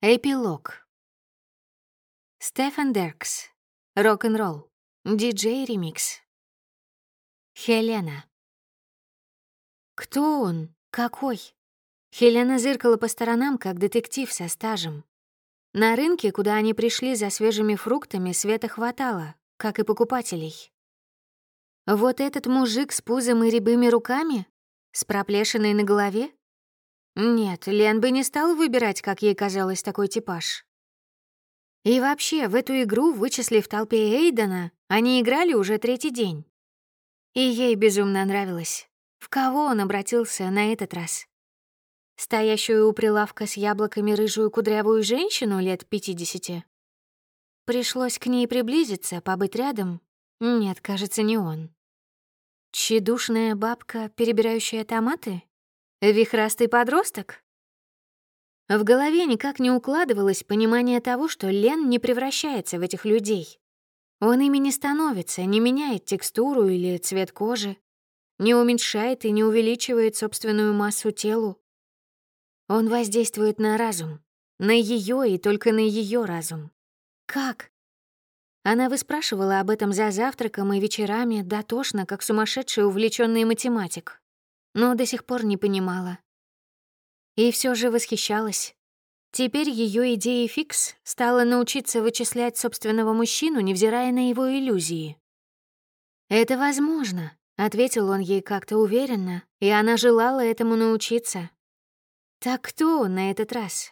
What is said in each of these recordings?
Эпилог. Стефан Деркс. Рок-н-ролл. Диджей-ремикс. Хелена. Кто он? Какой? Хелена зыркала по сторонам, как детектив со стажем. На рынке, куда они пришли за свежими фруктами, света хватало, как и покупателей. Вот этот мужик с пузом и рябыми руками? С проплешиной на голове? Нет, Лен бы не стала выбирать, как ей казалось, такой типаж. И вообще, в эту игру, вычислив в толпе Эйдена, они играли уже третий день. И ей безумно нравилось. В кого он обратился на этот раз? Стоящую у прилавка с яблоками рыжую кудрявую женщину лет 50? Пришлось к ней приблизиться, побыть рядом. Нет, кажется, не он. Тщедушная бабка, перебирающая томаты? Вихрастый подросток? В голове никак не укладывалось понимание того, что Лен не превращается в этих людей. Он ими не становится, не меняет текстуру или цвет кожи, не уменьшает и не увеличивает собственную массу телу. Он воздействует на разум, на ее и только на ее разум. Как? Она выспрашивала об этом за завтраком и вечерами дотошно, как сумасшедший увлеченный математик, но до сих пор не понимала. И все же восхищалась. Теперь ее идеей фикс стала научиться вычислять собственного мужчину, невзирая на его иллюзии. «Это возможно», — ответил он ей как-то уверенно, и она желала этому научиться. Так кто он на этот раз?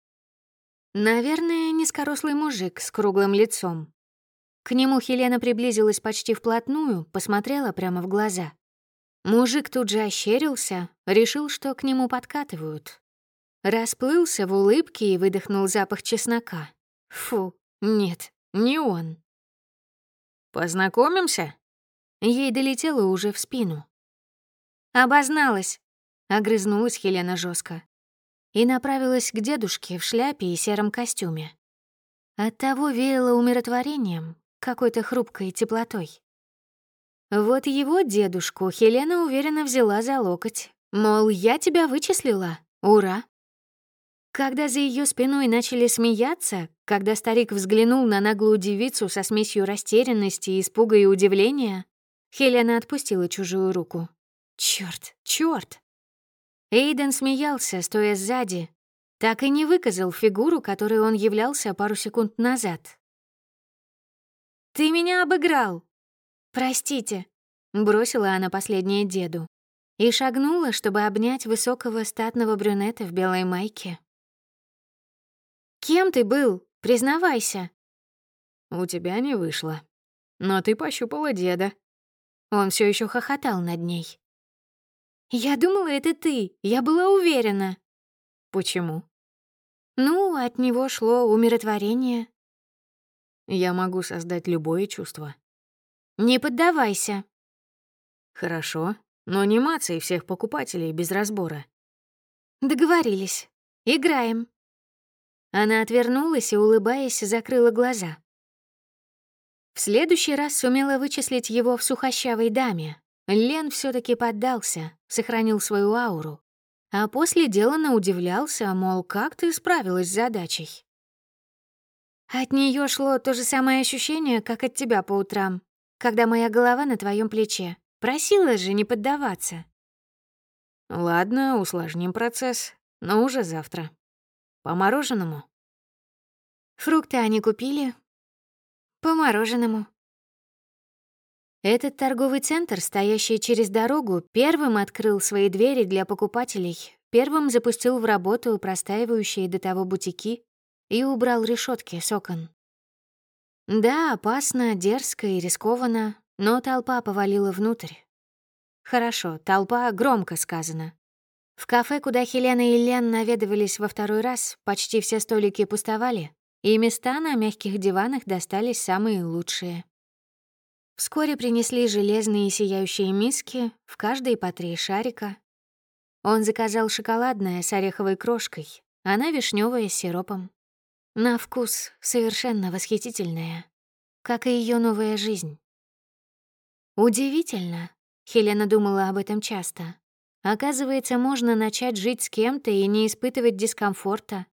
Наверное, низкорослый мужик с круглым лицом. К нему Хелена приблизилась почти вплотную, посмотрела прямо в глаза. Мужик тут же ощерился, решил, что к нему подкатывают. Расплылся в улыбке и выдохнул запах чеснока. Фу, нет, не он. «Познакомимся?» Ей долетело уже в спину. «Обозналась», — огрызнулась Хелена жестко и направилась к дедушке в шляпе и сером костюме. Оттого веяло умиротворением, какой-то хрупкой теплотой. Вот его дедушку Хелена уверенно взяла за локоть, мол, я тебя вычислила, ура. Когда за ее спиной начали смеяться, когда старик взглянул на наглую девицу со смесью растерянности, испуга и удивления, Хелена отпустила чужую руку. Чёрт! Эйден смеялся, стоя сзади, так и не выказал фигуру, которой он являлся пару секунд назад. «Ты меня обыграл!» «Простите», — бросила она последнее деду и шагнула, чтобы обнять высокого статного брюнета в белой майке. «Кем ты был? Признавайся». «У тебя не вышло. Но ты пощупала деда». Он все еще хохотал над ней. «Я думала, это ты. Я была уверена». «Почему?» «Ну, от него шло умиротворение». «Я могу создать любое чувство». «Не поддавайся». «Хорошо, но не мацай всех покупателей без разбора». «Договорились. Играем». Она отвернулась и, улыбаясь, закрыла глаза. В следующий раз сумела вычислить его в сухощавой даме. Лен все таки поддался, сохранил свою ауру. А после деланно удивлялся, мол, как ты справилась с задачей. От нее шло то же самое ощущение, как от тебя по утрам, когда моя голова на твоем плече. Просила же не поддаваться. Ладно, усложним процесс, но уже завтра. По мороженому? Фрукты они купили. По мороженому. Этот торговый центр, стоящий через дорогу, первым открыл свои двери для покупателей, первым запустил в работу простаивающие до того бутики и убрал решетки с окон. Да, опасно, дерзко и рискованно, но толпа повалила внутрь. Хорошо, толпа громко сказано. В кафе, куда Хелена и Лен наведывались во второй раз, почти все столики пустовали, и места на мягких диванах достались самые лучшие. Вскоре принесли железные сияющие миски, в каждой по 3 шарика. Он заказал шоколадное с ореховой крошкой, она вишневая с сиропом. На вкус совершенно восхитительная, как и ее новая жизнь. Удивительно, Хелена думала об этом часто. Оказывается, можно начать жить с кем-то и не испытывать дискомфорта.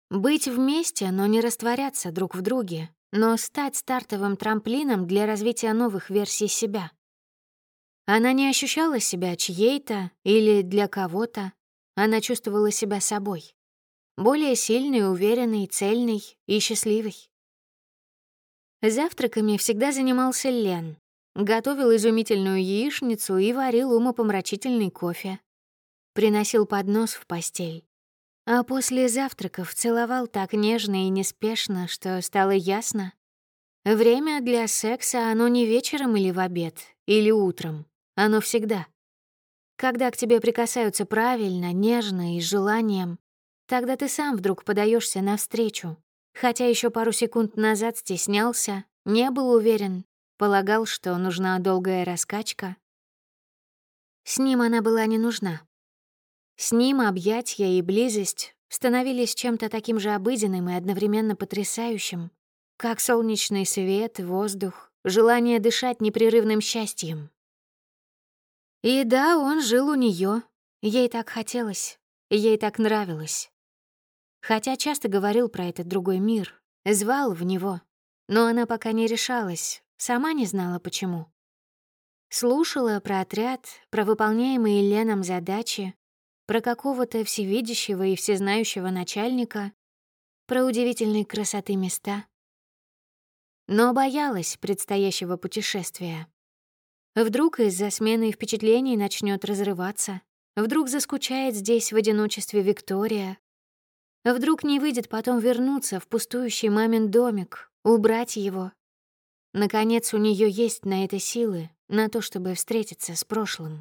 Быть вместе, но не растворяться друг в друге, но стать стартовым трамплином для развития новых версий себя. Она не ощущала себя чьей-то или для кого-то. Она чувствовала себя собой. Более сильной, уверенной, цельной и счастливой. Завтраками всегда занимался Лен. Готовил изумительную яичницу и варил умопомрачительный кофе. Приносил поднос в постель. А после завтраков целовал так нежно и неспешно, что стало ясно. Время для секса оно не вечером или в обед, или утром. Оно всегда. Когда к тебе прикасаются правильно, нежно и с желанием, тогда ты сам вдруг подаешься навстречу, хотя еще пару секунд назад стеснялся, не был уверен, полагал, что нужна долгая раскачка. С ним она была не нужна. С ним объятья и близость становились чем-то таким же обыденным и одновременно потрясающим, как солнечный свет, воздух, желание дышать непрерывным счастьем. И да, он жил у нее. Ей так хотелось, ей так нравилось. Хотя часто говорил про этот другой мир, звал в него, но она пока не решалась, сама не знала почему. Слушала про отряд, про выполняемые Леном задачи, про какого-то всевидящего и всезнающего начальника, про удивительной красоты места. Но боялась предстоящего путешествия. Вдруг из-за смены впечатлений начнет разрываться, вдруг заскучает здесь в одиночестве Виктория, вдруг не выйдет потом вернуться в пустующий мамин домик, убрать его. Наконец, у нее есть на это силы, на то, чтобы встретиться с прошлым.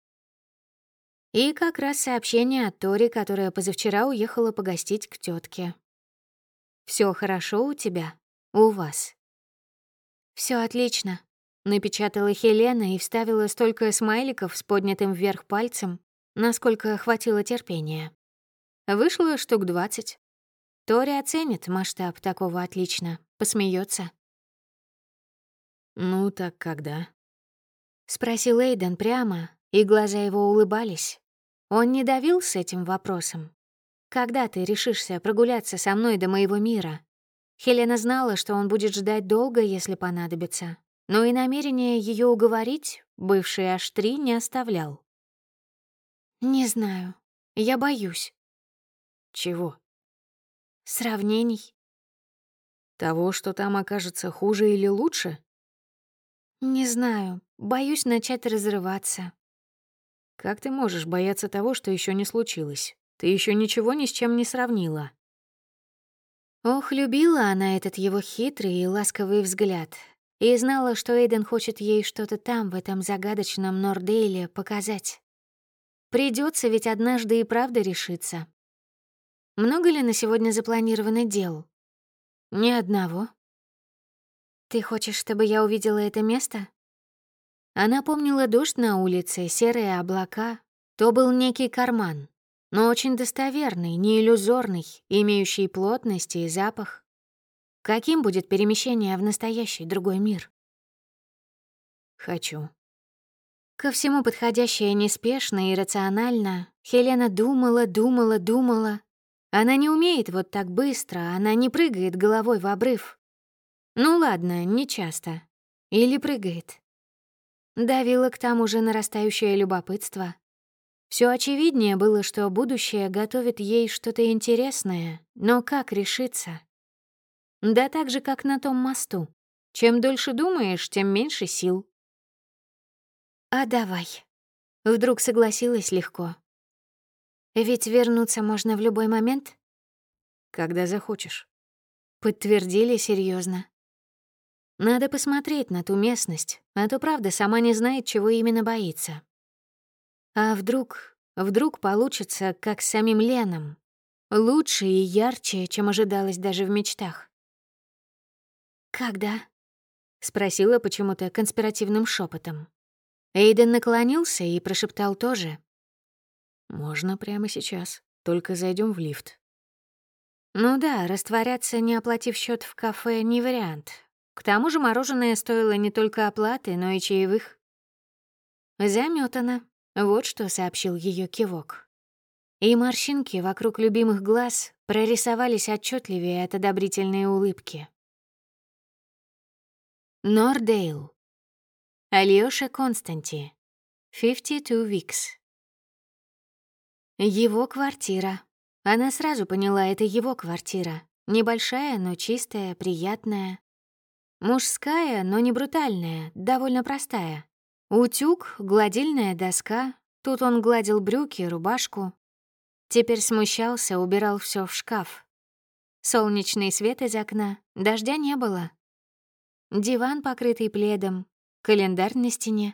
И как раз сообщение от Тори, которая позавчера уехала погостить к тетке. Все хорошо у тебя? У вас?» Все отлично», — напечатала Хелена и вставила столько смайликов с поднятым вверх пальцем, насколько хватило терпения. Вышло штук 20. Тори оценит масштаб такого отлично, посмеется. «Ну так когда?» — спросил Эйден прямо, и глаза его улыбались. Он не давил с этим вопросом. «Когда ты решишься прогуляться со мной до моего мира?» Хелена знала, что он будет ждать долго, если понадобится, но и намерение ее уговорить бывший H3 не оставлял. «Не знаю. Я боюсь». «Чего?» «Сравнений». «Того, что там окажется хуже или лучше?» «Не знаю. Боюсь начать разрываться». «Как ты можешь бояться того, что еще не случилось? Ты еще ничего ни с чем не сравнила». Ох, любила она этот его хитрый и ласковый взгляд и знала, что Эйден хочет ей что-то там, в этом загадочном Нордейле, показать. Придется ведь однажды и правда решиться. Много ли на сегодня запланировано дел? Ни одного. «Ты хочешь, чтобы я увидела это место?» Она помнила дождь на улице, серые облака. То был некий карман, но очень достоверный, не иллюзорный, имеющий плотность и запах. Каким будет перемещение в настоящий другой мир? «Хочу». Ко всему подходящее неспешно и рационально, Хелена думала. Она не умеет вот так быстро, она не прыгает головой в обрыв. Ну ладно, не часто. Или прыгает. Давило к тому же нарастающее любопытство. Все очевиднее было, что будущее готовит ей что-то интересное, но как решиться? Да так же, как на том мосту. Чем дольше думаешь, тем меньше сил. «А давай». Вдруг согласилась легко. «Ведь вернуться можно в любой момент?» «Когда захочешь». Подтвердили серьезно. Надо посмотреть на ту местность, а то правда сама не знает, чего именно боится. А вдруг получится, как с самим Леном. Лучше и ярче, чем ожидалось даже в мечтах. «Когда?» — спросила почему-то конспиративным шепотом. Эйден наклонился и прошептал тоже. «Можно прямо сейчас, только зайдем в лифт». Ну да, растворяться, не оплатив счет в кафе, не вариант. К тому же мороженое стоило не только оплаты, но и чаевых. Замётано. Вот что сообщил ее кивок. И морщинки вокруг любимых глаз прорисовались отчетливее от одобрительной улыбки. Нордейл. Алёша Константи. 52 Weeks. Его квартира. Она сразу поняла, это его квартира. Небольшая, но чистая, приятная. Мужская, но не брутальная, довольно простая. Утюг, гладильная доска. Тут он гладил брюки, рубашку. Теперь смущался, убирал все в шкаф. Солнечный свет из окна, дождя не было. Диван, покрытый пледом, календарь на стене.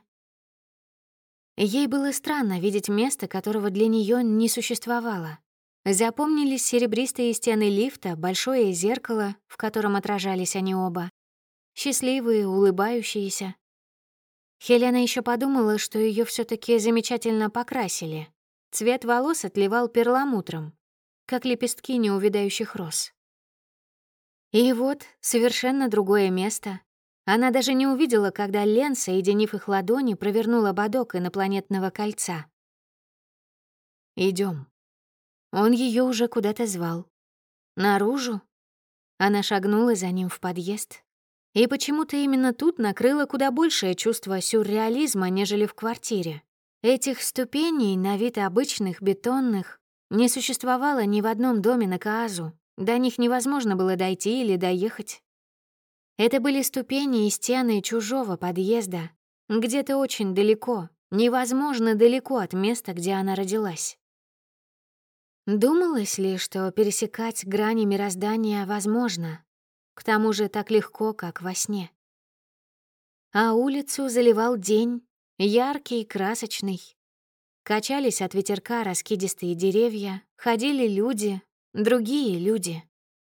Ей было странно видеть место, которого для нее не существовало. Запомнились серебристые стены лифта, большое зеркало, в котором отражались они оба. Счастливые, улыбающиеся. Хелена еще подумала, что ее все таки замечательно покрасили. Цвет волос отливал перламутром, как лепестки неувядающих роз. И вот совершенно другое место. Она даже не увидела, когда Лен, соединив их ладони, провернул ободок инопланетного кольца. Идем. Он ее уже куда-то звал. Наружу. Она шагнула за ним в подъезд. И почему-то именно тут накрыло куда большее чувство сюрреализма, нежели в квартире. Этих ступеней, на вид обычных, бетонных, не существовало ни в одном доме на Каазу. До них невозможно было дойти или доехать. Это были ступени и стены чужого подъезда, где-то очень далеко, невозможно далеко от места, где она родилась. Думалось ли, что пересекать грани мироздания возможно? К тому же так легко, как во сне. А улицу заливал день, яркий и красочный. Качались от ветерка раскидистые деревья, ходили люди, другие люди.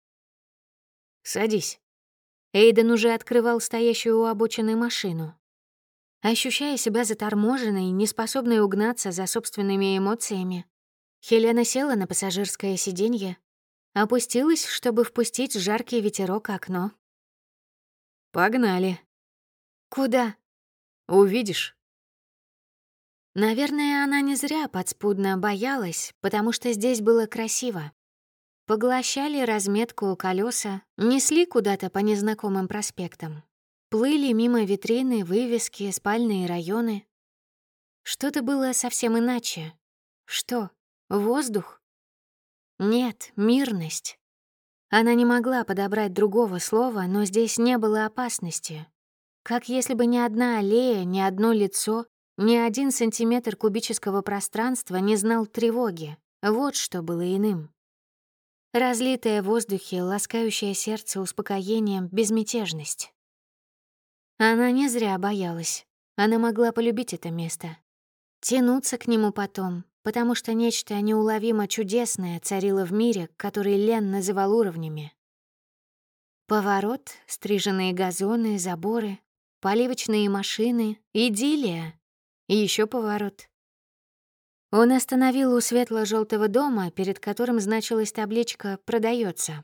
«Садись». Эйден уже открывал стоящую у обочины машину. Ощущая себя заторможенной, неспособной угнаться за собственными эмоциями, Хелена села на пассажирское сиденье, опустилась, чтобы впустить жаркий ветерок в окно. «Погнали». «Куда?» «Увидишь». Наверное, она не зря подспудно боялась, потому что здесь было красиво. Поглощали разметку колеса, несли куда-то по незнакомым проспектам. Плыли мимо витрины, вывески, спальные районы. Что-то было совсем иначе. Что? Воздух? Нет, мирность. Она не могла подобрать другого слова, но здесь не было опасности. Как если бы ни одна аллея, ни одно лицо, ни 1 сантиметр кубического пространства не знал тревоги. Вот что было иным. Разлитая в воздухе, ласкающее сердце успокоением, безмятежность. Она не зря боялась. Она могла полюбить это место. Тянуться к нему потом, потому что нечто неуловимо чудесное царило в мире, который Лен называл уровнями. Поворот, стриженные газоны, заборы, поливочные машины, идиллия. И еще поворот. Он остановил у светло-желтого дома, перед которым значилась табличка «Продается».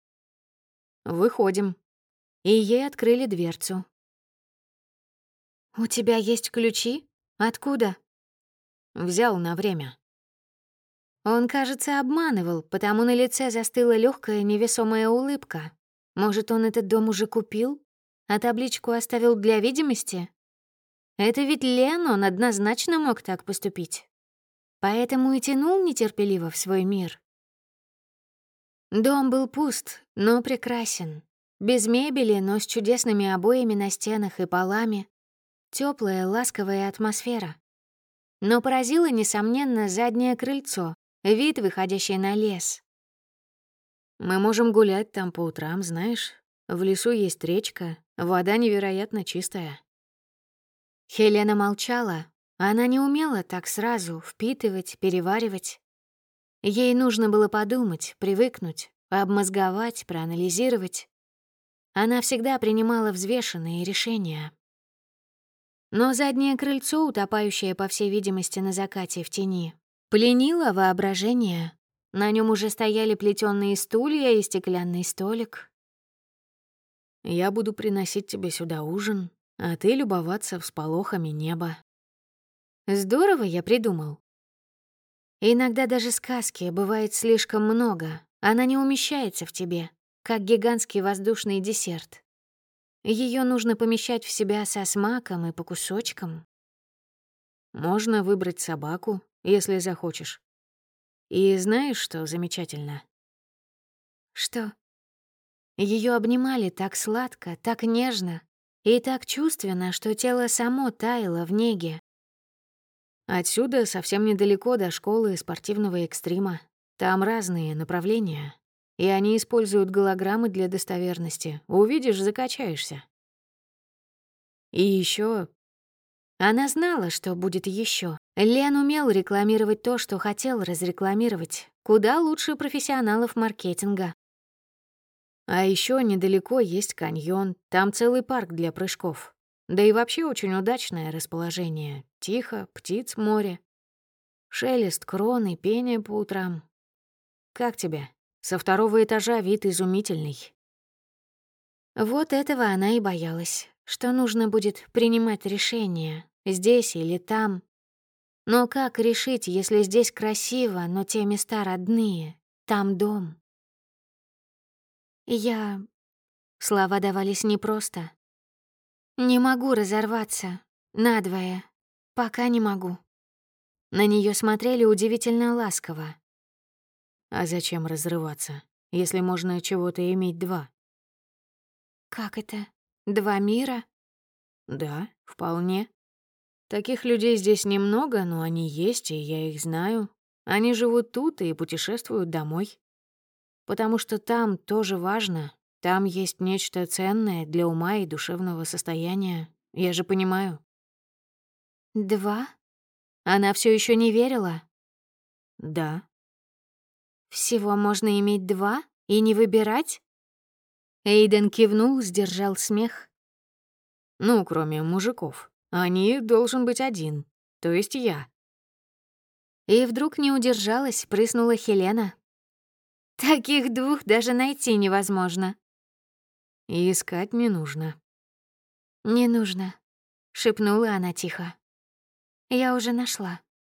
«Выходим». И ей открыли дверцу. «У тебя есть ключи? Откуда?» «Взял на время». Он, кажется, обманывал, потому на лице застыла легкая невесомая улыбка. Может, он этот дом уже купил, а табличку оставил для видимости? Это ведь Лен, он однозначно мог так поступить. Поэтому и тянул нетерпеливо в свой мир. Дом был пуст, но прекрасен. Без мебели, но с чудесными обоями на стенах и полами. Теплая, ласковая атмосфера. Но поразило, несомненно, заднее крыльцо, вид, выходящий на лес. «Мы можем гулять там по утрам, знаешь. В лесу есть речка, вода невероятно чистая». Хелена молчала. Она не умела так сразу впитывать, переваривать. Ей нужно было подумать, привыкнуть, обмозговать, проанализировать. Она всегда принимала взвешенные решения. Но заднее крыльцо, утопающее, по всей видимости, на закате в тени, пленило воображение. На нем уже стояли плетёные стулья и стеклянный столик. «Я буду приносить тебе сюда ужин, а ты любоваться всполохами неба». Здорово я придумал. Иногда даже сказки бывает слишком много, Она не умещается в тебе, как гигантский воздушный десерт. Ее нужно помещать в себя со смаком и по кусочкам. Можно выбрать собаку, если захочешь. И знаешь, что замечательно? Что? Ее обнимали так сладко, так нежно и так чувственно, что тело само таяло в неге. Отсюда совсем недалеко до школы спортивного экстрима. Там разные направления, и они используют голограммы для достоверности. Увидишь, закачаешься. И еще Она знала, что будет еще. Лен умел рекламировать то, что хотел разрекламировать. Куда лучше профессионалов маркетинга. А еще недалеко есть каньон, там целый парк для прыжков. Да и вообще очень удачное расположение. Тихо, птиц море. Шелест крон и пение по утрам. Как тебе? Со второго этажа вид изумительный. Вот этого она и боялась, что нужно будет принимать решение, здесь или там. Но как решить, если здесь красиво, но те места родные, там дом? Я... Слова давались непросто. Не могу разорваться. Надвое. Пока не могу. На нее смотрели удивительно ласково. А зачем разрываться, если можно чего-то иметь два? Как это? Два мира? Да, вполне. Таких людей здесь немного, но они есть, и я их знаю. Они живут тут и путешествуют домой. Потому что там тоже важно. Там есть нечто ценное для ума и душевного состояния. Я же понимаю. Два? Она все еще не верила. Да. Всего можно иметь два и не выбирать? Эйден кивнул, сдержал смех. Ну, кроме мужиков. Они должен быть один. То есть я. И вдруг не удержалась, прыснула Хелена. Таких двух даже найти невозможно. И искать не нужно. Не нужно, шепнула она тихо. Я уже нашла.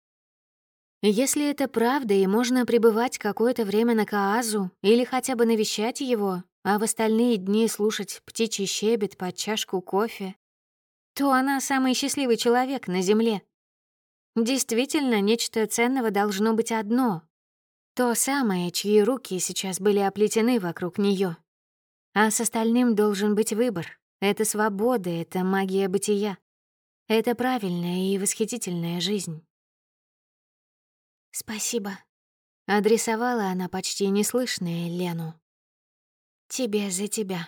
Если это правда, и можно пребывать какое-то время на Каазу или хотя бы навещать его, а в остальные дни слушать птичий щебет под чашку кофе, то она самый счастливый человек на Земле. Действительно, нечто ценного должно быть одно. То самое, чьи руки сейчас были оплетены вокруг нее. А с остальным должен быть выбор. Это свобода, это магия бытия. Это правильная и восхитительная жизнь. «Спасибо», — адресовала она почти неслышное Лену. «Тебе за тебя».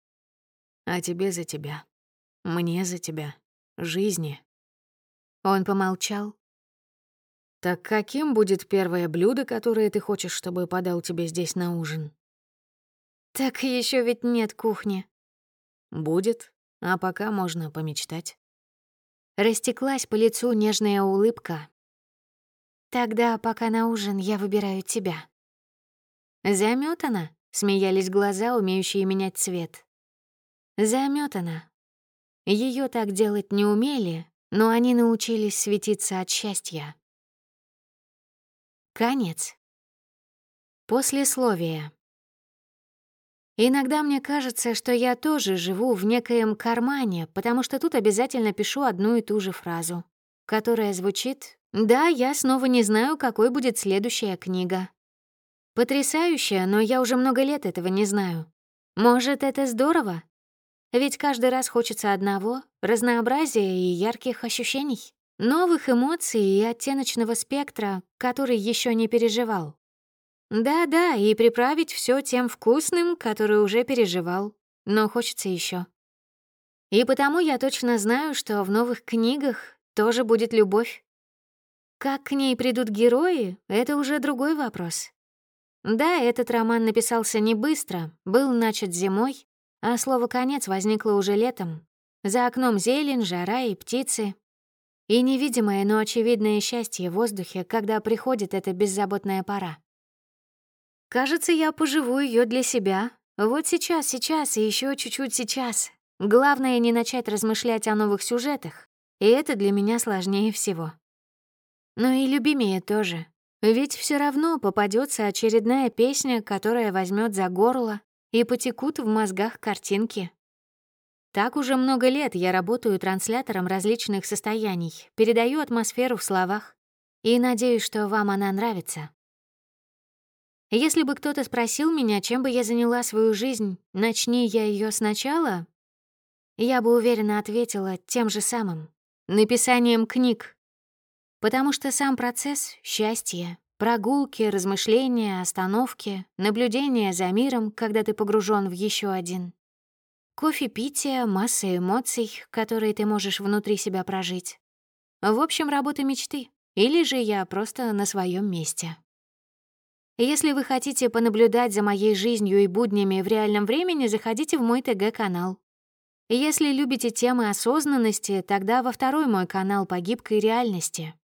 А тебе за тебя. Мне за тебя. Жизни. Он помолчал. Так каким будет первое блюдо, которое ты хочешь, чтобы подал тебе здесь на ужин? «Так еще ведь нет кухни». Будет, а пока можно помечтать. Растеклась по лицу нежная улыбка. «Тогда, пока на ужин, я выбираю тебя». «Замётана?» — смеялись глаза, умеющие менять цвет. «Замётана». Её так делать не умели, но они научились светиться от счастья. Конец. Послесловие. Иногда мне кажется, что я тоже живу в некоем кармане, потому что тут обязательно пишу одну и ту же фразу, которая звучит: «Да, я снова не знаю, какой будет следующая книга». Потрясающе, но я уже много лет этого не знаю. Может, это здорово? Ведь каждый раз хочется одного — разнообразия и ярких ощущений, новых эмоций и оттеночного спектра, который еще не переживал. Да-да, и приправить все тем вкусным, который уже переживал, но хочется еще. И потому я точно знаю, что в новых книгах тоже будет любовь. Как к ней придут герои — это уже другой вопрос. Да, этот роман написался не быстро, был начат зимой, а слово «конец» возникло уже летом. За окном зелень, жара и птицы. И невидимое, но очевидное счастье в воздухе, когда приходит эта беззаботная пора. Кажется, я поживу ее для себя. Вот сейчас и еще чуть-чуть сейчас. Главное — не начать размышлять о новых сюжетах, и это для меня сложнее всего. Но и любимее тоже. Ведь все равно попадется очередная песня, которая возьмет за горло, и потекут в мозгах картинки. Так уже много лет я работаю транслятором различных состояний, передаю атмосферу в словах, и надеюсь, что вам она нравится. Если бы кто-то спросил меня, чем бы я заняла свою жизнь, начни я ее сначала, я бы уверенно ответила тем же самым — написанием книг. Потому что сам процесс — счастье, прогулки, размышления, остановки, наблюдение за миром, когда ты погружен в еще один. Кофе-питие, масса эмоций, которые ты можешь внутри себя прожить. В общем, работа мечты. Или же я просто на своем месте. Если вы хотите понаблюдать за моей жизнью и буднями в реальном времени, заходите в мой ТГ-канал. Если любите темы осознанности, тогда во второй мой канал по гибкой реальности.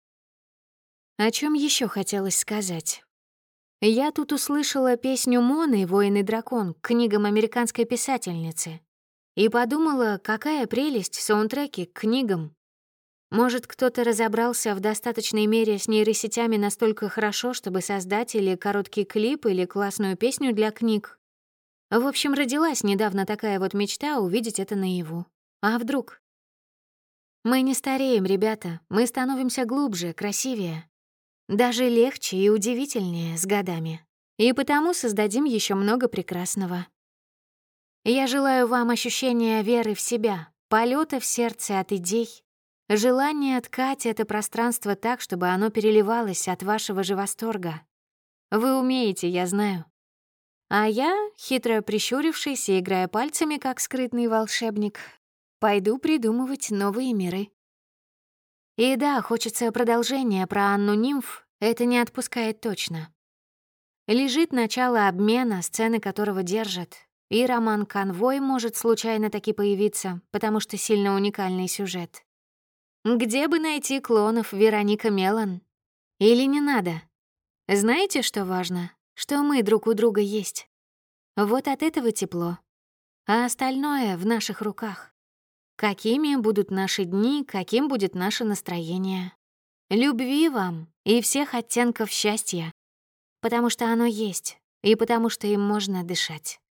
О чем еще хотелось сказать? Я тут услышала песню Моны «Воин и дракон» к книгам американской писательницы и подумала, какая прелесть саундтреки к книгам. Может, кто-то разобрался в достаточной мере с нейросетями настолько хорошо, чтобы создать или короткий клип, или классную песню для книг. В общем, родилась недавно такая вот мечта увидеть это наяву. А вдруг? Мы не стареем, ребята, мы становимся глубже, красивее. Даже легче и удивительнее с годами. И потому создадим еще много прекрасного. Я желаю вам ощущения веры в себя, полета в сердце от идей, желания ткать это пространство так, чтобы оно переливалось от вашего же восторга. Вы умеете, я знаю. А я, хитро прищурившись и играя пальцами, как скрытный волшебник, пойду придумывать новые миры. И да, хочется продолжения про Анну Нимф, это не отпускает точно. Лежит начало обмена, сцены которого держат, и роман «Конвой» может случайно таки появиться, потому что сильно уникальный сюжет. Где бы найти клонов Вероника Мелан? Или не надо? Знаете, что важно? Что мы друг у друга есть. Вот от этого тепло. А остальное в наших руках. Какими будут наши дни, каким будет наше настроение. Любви вам и всех оттенков счастья. Потому что оно есть, и потому что им можно дышать.